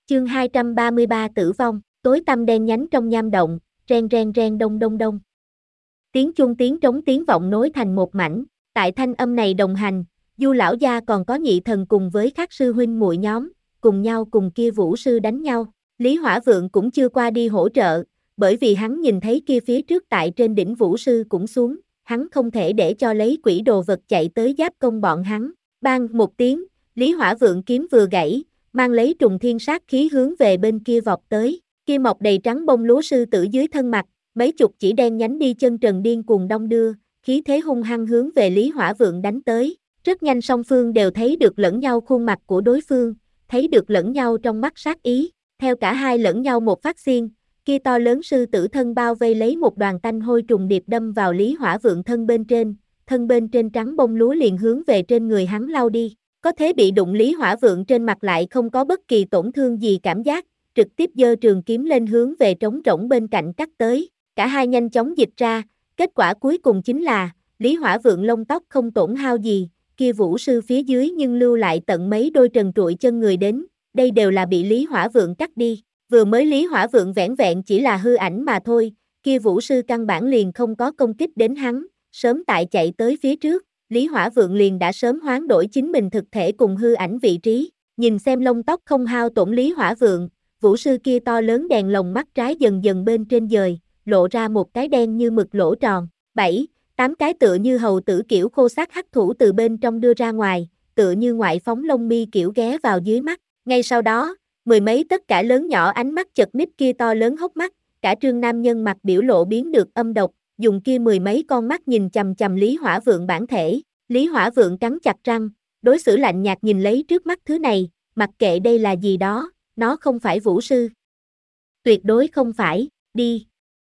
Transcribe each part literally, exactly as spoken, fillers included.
Chương hai trăm ba mươi ba Tử vong, tối tăm đen nhánh trong nham động, ren ren ren đông đông đông. Tiếng chuông tiếng trống tiếng vọng nối thành một mảnh, tại thanh âm này đồng hành, Du lão gia còn có Nhị thần cùng với các sư huynh muội nhóm, cùng nhau cùng kia vũ sư đánh nhau. Lý Hỏa Vượng cũng chưa qua đi hỗ trợ, bởi vì hắn nhìn thấy kia phía trước tại trên đỉnh vũ sư cũng xuống, hắn không thể để cho lấy quỷ đồ vật chạy tới giáp công bọn hắn. Bang một tiếng, Lý Hỏa Vượng kiếm vừa gãy, mang lấy trùng thiên sát khí hướng về bên kia vọt tới, kia mọc đầy trắng bông lúa sư tử dưới thân mặt, mấy chục chỉ đen nhánh đi chân trần điên cuồng đong đưa, khí thế hung hăng hướng về Lý Hỏa Vượng đánh tới. Rất nhanh song phương đều thấy được lẫn nhau khuôn mặt của đối phương, thấy được lẫn nhau trong mắt sát ý, theo cả hai lẫn nhau một phát xiên, kia to lớn sư tử thân bao vây lấy một đoàn tanh hôi trùng điệp đâm vào Lý Hỏa Vượng thân bên trên, thân bên trên trắng bông lúa liền hướng về trên người hắn lao đi. Có thế bị đụng Lý Hỏa Vượng trên mặt lại không có bất kỳ tổn thương gì cảm giác, trực tiếp giơ trường kiếm lên hướng về trống rỗng bên cạnh cắt tới, cả hai nhanh chóng dịch ra, kết quả cuối cùng chính là, Lý Hỏa Vượng lông tóc không tổn hao gì, kia vũ sư phía dưới nhưng lưu lại tận mấy đôi trần trụi chân người đến, đây đều là bị Lý Hỏa Vượng cắt đi, vừa mới Lý Hỏa Vượng vẻn vẹn chỉ là hư ảnh mà thôi, kia vũ sư căn bản liền không có công kích đến hắn, sớm tại chạy tới phía trước. Lý Hỏa Vượng liền đã sớm hoán đổi chính mình thực thể cùng hư ảnh vị trí, nhìn xem lông tóc không hao tổn Lý Hỏa Vượng, vũ sư kia to lớn đèn lồng mắt trái dần dần bên trên dời, lộ ra một cái đen như mực lỗ tròn, bảy, tám cái tựa như hầu tử kiểu khô xác hắc thủ từ bên trong đưa ra ngoài, tựa như ngoại phóng lông mi kiểu ghé vào dưới mắt, ngay sau đó, mười mấy tất cả lớn nhỏ ánh mắt chật ních kia to lớn hốc mắt, cả trương nam nhân mặt biểu lộ biến được âm độc, dùng kia mười mấy con mắt nhìn chằm chằm Lý Hỏa Vượng bản thể. Lý Hỏa Vượng cắn chặt răng, đối xử lạnh nhạt nhìn lấy trước mắt thứ này, mặc kệ đây là gì đó, nó không phải vũ sư. Tuyệt đối không phải, đi.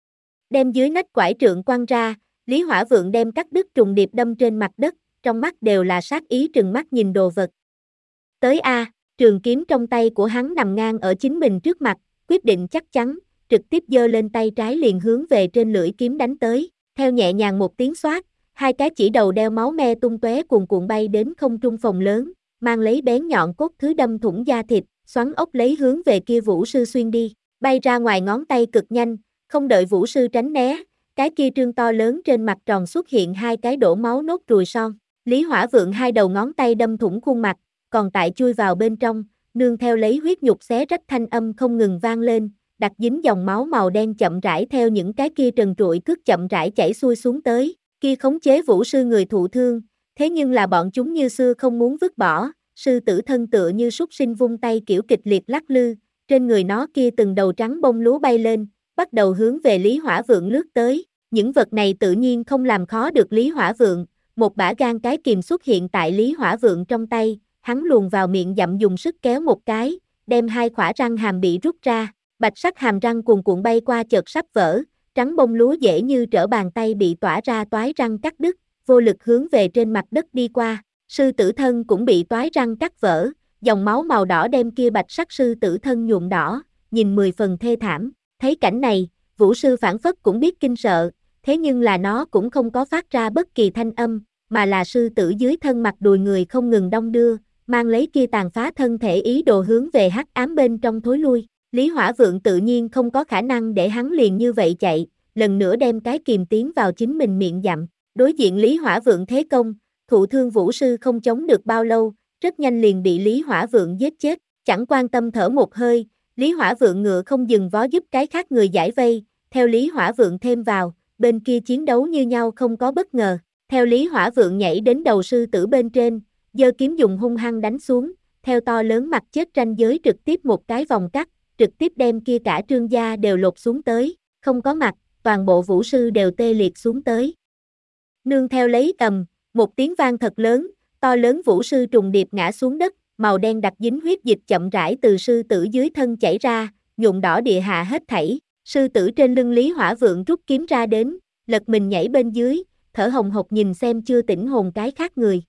Đem dưới nách quải trượng quăng ra, Lý Hỏa Vượng đem cắt đứt trùng điệp đâm trên mặt đất, trong mắt đều là sát ý trừng mắt nhìn đồ vật. Tới A, trường kiếm trong tay của hắn nằm ngang ở chính mình trước mặt, quyết định chắc chắn, trực tiếp giơ lên tay trái liền hướng về trên lưỡi kiếm đánh tới, theo nhẹ nhàng một tiếng xoát. Hai cái chỉ đầu đeo máu me tung tóe cuồn cuộn bay đến không trung phòng lớn, mang lấy bén nhọn cốt thứ đâm thủng da thịt, xoắn ốc lấy hướng về kia vũ sư xuyên đi, bay ra ngoài ngón tay cực nhanh, không đợi vũ sư tránh né, cái kia trương to lớn trên mặt tròn xuất hiện hai cái đổ máu nốt ruồi son. Lý Hỏa Vượng hai đầu ngón tay đâm thủng khuôn mặt, còn tại chui vào bên trong, nương theo lấy huyết nhục xé rách thanh âm không ngừng vang lên, đặc dính dòng máu màu đen chậm rãi theo những cái kia trần trụi cước chậm rãi chảy xuôi xuống tới. Kia khống chế vũ sư người thụ thương, thế nhưng là bọn chúng như xưa không muốn vứt bỏ, sư tử thân tựa như súc sinh vung tay kiểu kịch liệt lắc lư, trên người nó kia từng đầu trắng bông lúa bay lên, bắt đầu hướng về Lý Hỏa Vượng lướt tới, những vật này tự nhiên không làm khó được Lý Hỏa Vượng, một bả gan cái kìm xuất hiện tại Lý Hỏa Vượng trong tay, hắn luồn vào miệng dặm dùng sức kéo một cái, đem hai khỏa răng hàm bị rút ra, bạch sắc hàm răng cuồn cuộn bay qua chợt sắp vỡ. Trắng bông lúa dễ như trở bàn tay bị tỏa ra toái răng cắt đứt, vô lực hướng về trên mặt đất đi qua, sư tử thân cũng bị toái răng cắt vỡ, dòng máu màu đỏ đem kia bạch sắc sư tử thân nhuộm đỏ, nhìn mười phần thê thảm, thấy cảnh này, vũ sư phản phất cũng biết kinh sợ, thế nhưng là nó cũng không có phát ra bất kỳ thanh âm, mà là sư tử dưới thân mặt đùi người không ngừng đong đưa, mang lấy kia tàn phá thân thể ý đồ hướng về hắc ám bên trong thối lui. Lý Hỏa Vượng tự nhiên không có khả năng để hắn liền như vậy chạy, lần nữa đem cái kìm tiến vào chính mình miệng dặm. Đối diện Lý Hỏa Vượng thế công, thụ thương vũ sư không chống được bao lâu, rất nhanh liền bị Lý Hỏa Vượng giết chết, chẳng quan tâm thở một hơi, Lý Hỏa Vượng ngựa không dừng vó giúp cái khác người giải vây, theo Lý Hỏa Vượng thêm vào, bên kia chiến đấu như nhau không có bất ngờ, theo Lý Hỏa Vượng nhảy đến đầu sư tử bên trên, giơ kiếm dùng hung hăng đánh xuống, theo to lớn mặt chết ranh giới trực tiếp một cái vòng cắt, trực tiếp đem kia cả trương gia đều lột xuống tới, không có mặt, toàn bộ vũ sư đều tê liệt xuống tới. Nương theo lấy ầm, một tiếng vang thật lớn, to lớn vũ sư trùng điệp ngã xuống đất, màu đen đặc dính huyết dịch chậm rãi từ sư tử dưới thân chảy ra, nhuộm đỏ địa hạ hết thảy. Sư tử trên lưng Lý Hỏa Vượng rút kiếm ra đến, lật mình nhảy bên dưới, thở hồng hộc nhìn xem chưa tỉnh hồn cái khác người.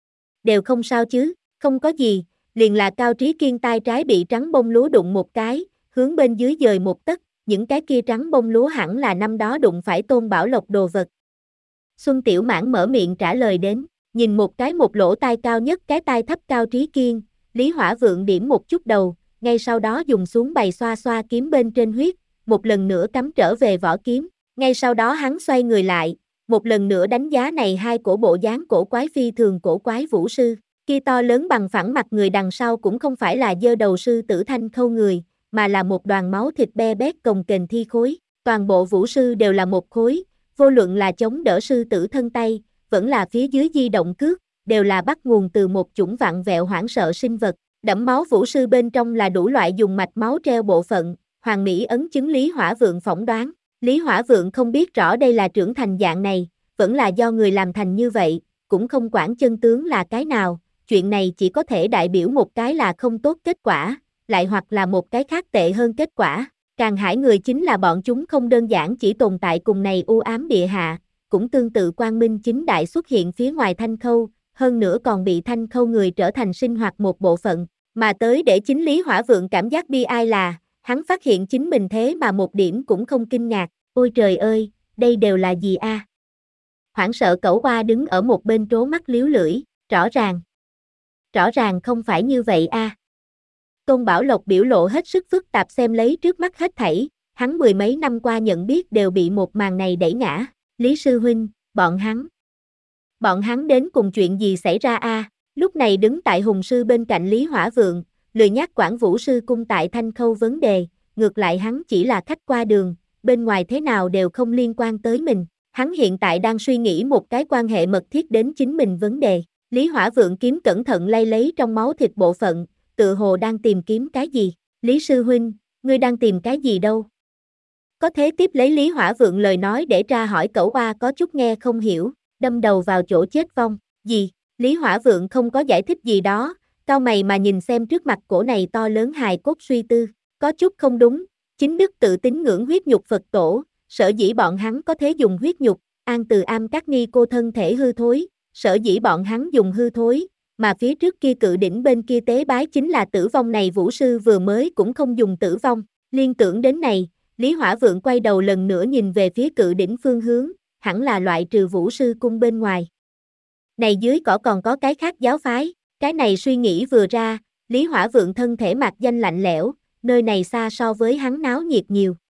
Đều không sao chứ, không có gì, liền là Cao Trí Kiên tay trái bị trắng bông lúa đụng một cái, hướng bên dưới dời một tấc, những cái kia trắng bông lúa hẳn là năm đó đụng phải Tôn Bảo Lộc đồ vật. Xuân Tiểu Mãn mở miệng trả lời đến, nhìn một cái một lỗ tai cao nhất cái tai thấp Cao Trí Kiên, Lý Hỏa Vượng điểm một chút đầu, ngay sau đó dùng xuống bày xoa xoa kiếm bên trên huyết, một lần nữa cắm trở về vỏ kiếm, ngay sau đó hắn xoay người lại, một lần nữa đánh giá này hai cổ bộ dáng cổ quái phi thường cổ quái vũ sư, kia to lớn bằng phẳng mặt người đằng sau cũng không phải là dơ đầu sư tử Thanh Khâu người, mà là một đoàn máu thịt be bét cồng kềnh thi khối, toàn bộ vũ sư đều là một khối, vô luận là chống đỡ sư tử thân tay, vẫn là phía dưới di động cước, đều là bắt nguồn từ một chủng vặn vẹo hoảng sợ sinh vật, đẫm máu vũ sư bên trong là đủ loại dùng mạch máu treo bộ phận, Hoàng Mỹ ấn chứng Lý Hỏa Vượng phỏng đoán, Lý Hỏa Vượng không biết rõ đây là trưởng thành dạng này, vẫn là do người làm thành như vậy, cũng không quản chân tướng là cái nào, chuyện này chỉ có thể đại biểu một cái là không tốt kết quả, lại hoặc là một cái khác tệ hơn kết quả. Càng hải người chính là bọn chúng không đơn giản chỉ tồn tại cùng này u ám địa hạ, cũng tương tự quang minh chính đại xuất hiện phía ngoài Thanh Khâu, hơn nữa còn bị Thanh Khâu người trở thành sinh hoạt một bộ phận, mà tới để chính Lý Hỏa Vượng cảm giác bi ai là, hắn phát hiện chính mình thế mà một điểm cũng không kinh ngạc, ôi trời ơi, đây đều là gì a? À? Hoảng sợ Cẩu Oa đứng ở một bên trố mắt liếu lưỡi, rõ ràng. Rõ ràng không phải như vậy a. À. Tôn Bảo Lộc biểu lộ hết sức phức tạp xem lấy trước mắt hết thảy, hắn mười mấy năm qua nhận biết đều bị một màn này đẩy ngã, Lý sư huynh, bọn hắn. Bọn hắn đến cùng chuyện gì xảy ra a? À? Lúc này đứng tại Hùng sư bên cạnh Lý Hỏa Vượng, lười nhác quản Vũ sư cung tại Thanh Khâu vấn đề, ngược lại hắn chỉ là khách qua đường, bên ngoài thế nào đều không liên quan tới mình, hắn hiện tại đang suy nghĩ một cái quan hệ mật thiết đến chính mình vấn đề. Lý Hỏa Vượng kiếm cẩn thận lay lấy trong máu thịt bộ phận, tự hồ đang tìm kiếm cái gì. Lý sư huynh, ngươi đang tìm cái gì đâu? Có thế tiếp lấy Lý Hỏa Vượng lời nói để tra hỏi Cẩu Oa có chút nghe không hiểu, đâm đầu vào chỗ chết vong. Gì? Lý Hỏa Vượng không có giải thích gì đó, cau mày mà nhìn xem trước mặt cổ này to lớn hài cốt suy tư, có chút không đúng, chính đức tự tín ngưỡng huyết nhục Phật tổ, sở dĩ bọn hắn có thể dùng huyết nhục, an từ am các ni cô thân thể hư thối, sở dĩ bọn hắn dùng hư thối, mà phía trước kia cự đỉnh bên kia tế bái chính là tử vong này vũ sư vừa mới cũng không dùng tử vong, liên tưởng đến này, Lý Hỏa Vượng quay đầu lần nữa nhìn về phía cự đỉnh phương hướng, hẳn là loại trừ vũ sư cung bên ngoài. Này dưới cỏ còn có cái khác giáo phái, cái này suy nghĩ vừa ra, Lý Hỏa Vượng thân thể mạc danh lạnh lẽo, nơi này xa so với hắn náo nhiệt nhiều.